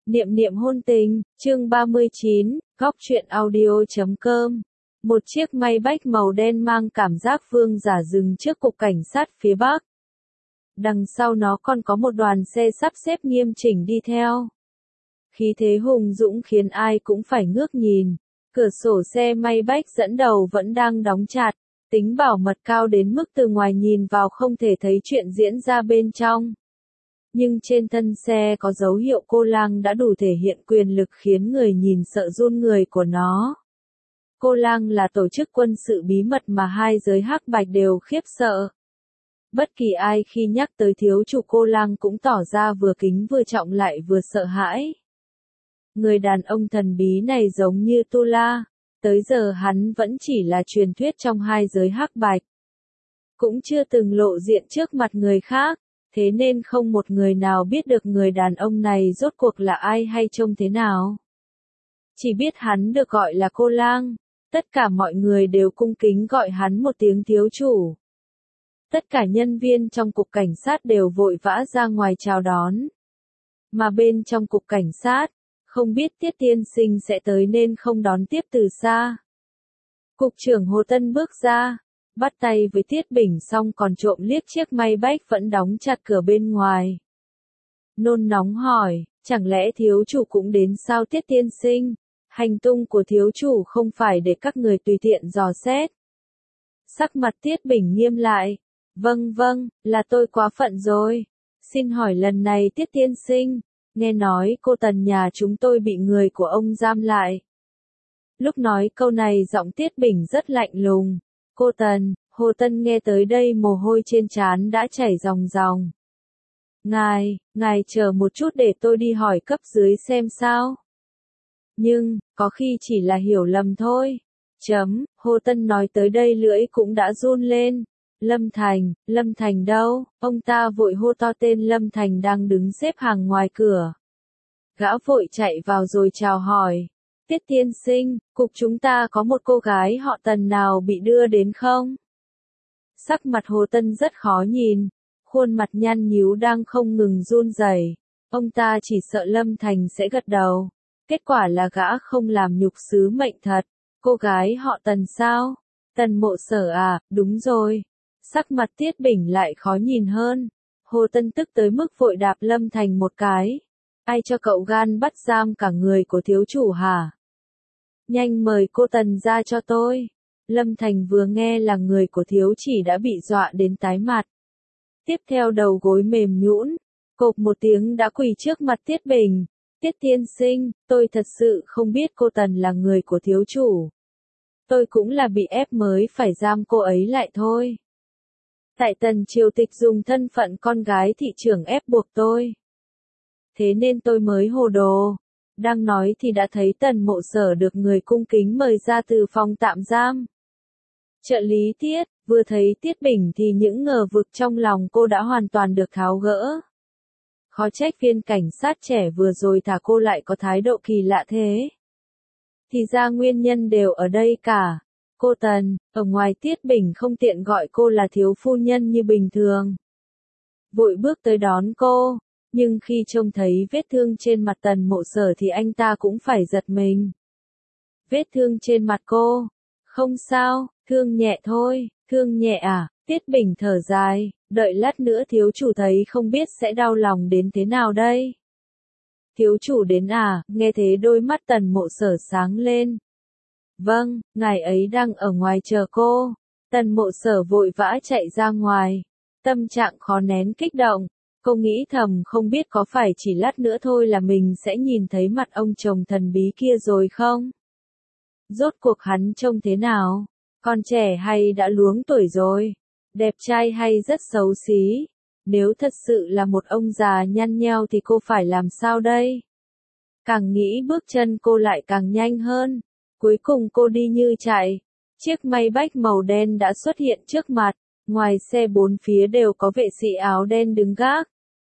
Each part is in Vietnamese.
Niệm niệm hôn tình, chương 39, góc truyện audio.com. Một chiếc Maybach màu đen mang cảm giác vương giả dừng trước cục cảnh sát phía Bắc. Đằng sau nó còn có một đoàn xe sắp xếp nghiêm chỉnh đi theo. Khí thế hùng dũng khiến ai cũng phải ngước nhìn. Cửa sổ xe Maybach dẫn đầu vẫn đang đóng chặt, tính bảo mật cao đến mức từ ngoài nhìn vào không thể thấy chuyện diễn ra bên trong. Nhưng trên thân xe có dấu hiệu cô lang đã đủ thể hiện quyền lực khiến người nhìn sợ run người của nó. Cô lang là tổ chức quân sự bí mật mà hai giới hắc bạch đều khiếp sợ. Bất kỳ ai khi nhắc tới thiếu chủ cô lang cũng tỏ ra vừa kính vừa trọng lại vừa sợ hãi. Người đàn ông thần bí này giống như Tu La, tới giờ hắn vẫn chỉ là truyền thuyết trong hai giới hắc bạch. Cũng chưa từng lộ diện trước mặt người khác. Thế nên không một người nào biết được người đàn ông này rốt cuộc là ai hay trông thế nào. Chỉ biết hắn được gọi là cô lang, tất cả mọi người đều cung kính gọi hắn một tiếng thiếu chủ. Tất cả nhân viên trong cục cảnh sát đều vội vã ra ngoài chào đón. Mà bên trong cục cảnh sát, không biết Tiết tiên sinh sẽ tới nên không đón tiếp từ xa. Cục trưởng Hồ Tân bước ra. Bắt tay với Tiết Bình xong còn trộm liếc chiếc Maybach vẫn đóng chặt cửa bên ngoài. Nôn nóng hỏi, chẳng lẽ thiếu chủ cũng đến sao Tiết tiên sinh? Hành tung của thiếu chủ không phải để các người tùy tiện dò xét. Sắc mặt Tiết Bình nghiêm lại. Vâng, là tôi quá phận rồi. Xin hỏi lần này Tiết tiên sinh, nghe nói cô Tần nhà chúng tôi bị người của ông giam lại. Lúc nói câu này giọng Tiết Bình rất lạnh lùng. Cô Tần, Hồ Tân nghe tới đây mồ hôi trên trán đã chảy ròng ròng. Ngài chờ một chút để tôi đi hỏi cấp dưới xem sao. Nhưng, có khi chỉ là hiểu lầm thôi. Hồ Tân nói tới đây lưỡi cũng đã run lên. Lâm Thành đâu? Ông ta vội hô to tên Lâm Thành đang đứng xếp hàng ngoài cửa. Gã vội chạy vào rồi chào hỏi. Tiết tiên sinh, cục chúng ta có một cô gái họ Tần nào bị đưa đến không? Sắc mặt Hồ Tân rất khó nhìn, khuôn mặt nhăn nhíu đang không ngừng run rẩy. Ông ta chỉ sợ Lâm Thành sẽ gật đầu. Kết quả là gã không làm nhục sứ mệnh thật. Cô gái họ Tần sao? Tần Mộ Sở à, đúng rồi. Sắc mặt Tiết Bình lại khó nhìn hơn. Hồ Tân tức tới mức vội đạp Lâm Thành một cái. Ai cho cậu gan bắt giam cả người của thiếu chủ hả? Nhanh mời cô Tần ra cho tôi. Lâm Thành vừa nghe là người của thiếu chỉ đã bị dọa đến tái mặt. Tiếp theo đầu gối mềm nhũn, cộp một tiếng đã quỳ trước mặt Tiết Bình. Tiết tiên sinh, tôi thật sự không biết cô Tần là người của thiếu chủ. Tôi cũng là bị ép mới phải giam cô ấy lại thôi. Tại Tần triều tịch dùng thân phận con gái thị trưởng ép buộc tôi. Thế nên tôi mới hồ đồ. Đang nói thì đã thấy Tần Mộ Sở được người cung kính mời ra từ phòng tạm giam. Trợ lý Tiết, vừa thấy Tiết Bình thì những ngờ vực trong lòng cô đã hoàn toàn được tháo gỡ. Khó trách viên cảnh sát trẻ vừa rồi thả cô lại có thái độ kỳ lạ thế. Thì ra nguyên nhân đều ở đây cả. Cô Tần, ở ngoài Tiết Bình không tiện gọi cô là thiếu phu nhân như bình thường. Vội bước tới đón cô. Nhưng khi trông thấy vết thương trên mặt Tần Mộ Sở thì anh ta cũng phải giật mình. Vết thương trên mặt cô? Không sao, thương nhẹ thôi. Thương nhẹ à? Tiết Bình thở dài, đợi lát nữa thiếu chủ thấy không biết sẽ đau lòng đến thế nào đây. Thiếu chủ đến à? Nghe thế đôi mắt Tần Mộ Sở sáng lên. Vâng, ngài ấy đang ở ngoài chờ cô. Tần Mộ Sở vội vã chạy ra ngoài. Tâm trạng khó nén kích động. Cô nghĩ thầm không biết có phải chỉ lát nữa thôi là mình sẽ nhìn thấy mặt ông chồng thần bí kia rồi không? Rốt cuộc hắn trông thế nào? Còn trẻ hay đã luống tuổi rồi? Đẹp trai hay rất xấu xí? Nếu thật sự là một ông già nhăn nheo thì cô phải làm sao đây? Càng nghĩ bước chân cô lại càng nhanh hơn. Cuối cùng cô đi như chạy. Chiếc Maybach màu đen đã xuất hiện trước mặt. Ngoài xe bốn phía đều có vệ sĩ áo đen đứng gác.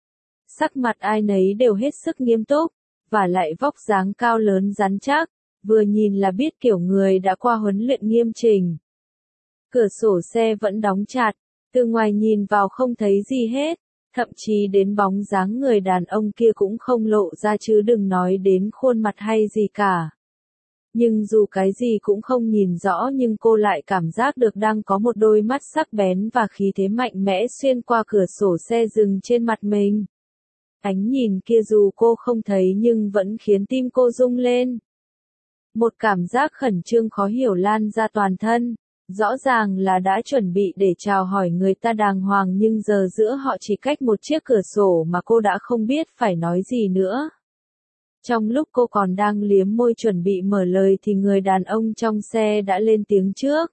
Sắc mặt ai nấy đều hết sức nghiêm túc, và lại vóc dáng cao lớn rắn chắc, vừa nhìn là biết kiểu người đã qua huấn luyện nghiêm chỉnh. Cửa sổ xe vẫn đóng chặt, từ ngoài nhìn vào không thấy gì hết, Thậm chí đến bóng dáng người đàn ông kia cũng không lộ ra chứ đừng nói đến khuôn mặt hay gì cả. Nhưng dù cái gì cũng không nhìn rõ nhưng cô lại cảm giác được đang có một đôi mắt sắc bén và khí thế mạnh mẽ xuyên qua cửa sổ xe dừng trên mặt mình. Ánh nhìn kia dù cô không thấy nhưng vẫn khiến tim cô rung lên. Một cảm giác khẩn trương khó hiểu lan ra toàn thân. Rõ ràng là đã chuẩn bị để chào hỏi người ta đàng hoàng nhưng giờ giữa họ chỉ cách một chiếc cửa sổ mà cô đã không biết phải nói gì nữa. Trong lúc cô còn đang liếm môi chuẩn bị mở lời thì người đàn ông trong xe đã lên tiếng trước.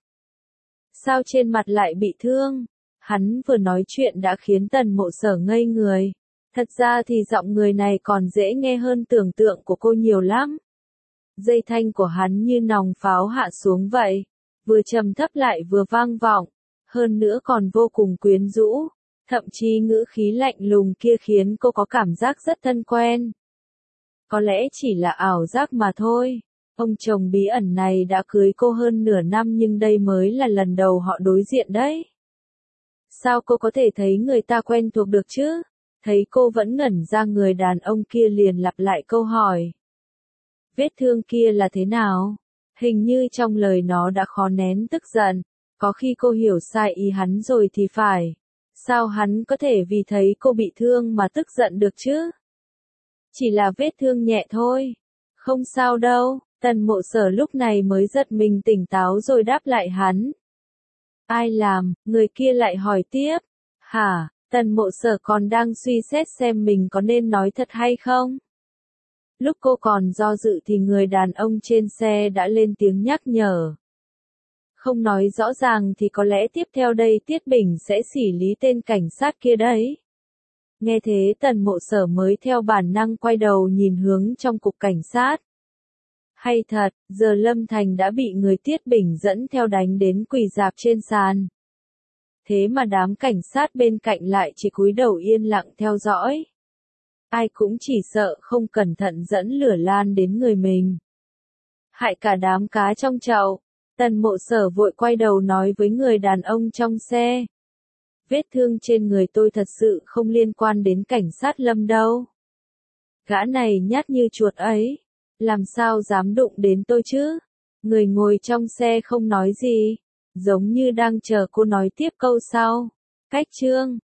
Sao trên mặt lại bị thương? Hắn vừa nói chuyện đã khiến Tần Mộ Sở ngây người. Thật ra thì giọng người này còn dễ nghe hơn tưởng tượng của cô nhiều lắm. Dây thanh của hắn như nòng pháo hạ xuống vậy, vừa trầm thấp lại vừa vang vọng, hơn nữa còn vô cùng quyến rũ, thậm chí ngữ khí lạnh lùng kia khiến cô có cảm giác rất thân quen. Có lẽ chỉ là ảo giác mà thôi. Ông chồng bí ẩn này đã cưới cô hơn nửa năm nhưng đây mới là lần đầu họ đối diện đấy. Sao cô có thể thấy người ta quen thuộc được chứ? Thấy cô vẫn ngẩn ra người đàn ông kia liền lặp lại câu hỏi. Vết thương kia là thế nào? Hình như trong lời nó đã khó nén tức giận. Có khi cô hiểu sai ý hắn rồi thì phải. Sao hắn có thể vì thấy cô bị thương mà tức giận được chứ? Chỉ là vết thương nhẹ thôi. Không sao đâu. Tần Mộ Sở lúc này mới giật mình tỉnh táo rồi đáp lại hắn. Ai làm? Người kia lại hỏi tiếp. Hả? Tần Mộ Sở còn đang suy xét xem mình có nên nói thật hay không? Lúc cô còn do dự thì người đàn ông trên xe đã lên tiếng nhắc nhở. Không nói rõ ràng thì có lẽ tiếp theo đây Tiết Bình sẽ xử lý tên cảnh sát kia đấy. Nghe thế Tần Mộ Sở mới theo bản năng quay đầu nhìn hướng trong cục cảnh sát. Hay thật, giờ Lâm Thành đã bị người Tiết Bình dẫn theo đánh đến quỳ rạp trên sàn. Thế mà đám cảnh sát bên cạnh lại chỉ cúi đầu yên lặng theo dõi. Ai cũng chỉ sợ không cẩn thận dẫn lửa lan đến người mình. Hại cả đám cá trong chậu. Tần Mộ Sở vội quay đầu nói với người đàn ông trong xe. Vết thương trên người tôi thật sự không liên quan đến cảnh sát Lâm đâu. Gã này nhát như chuột ấy. Làm sao dám đụng đến tôi chứ? Người ngồi trong xe không nói gì. Giống như đang chờ cô nói tiếp câu sau. Cách chương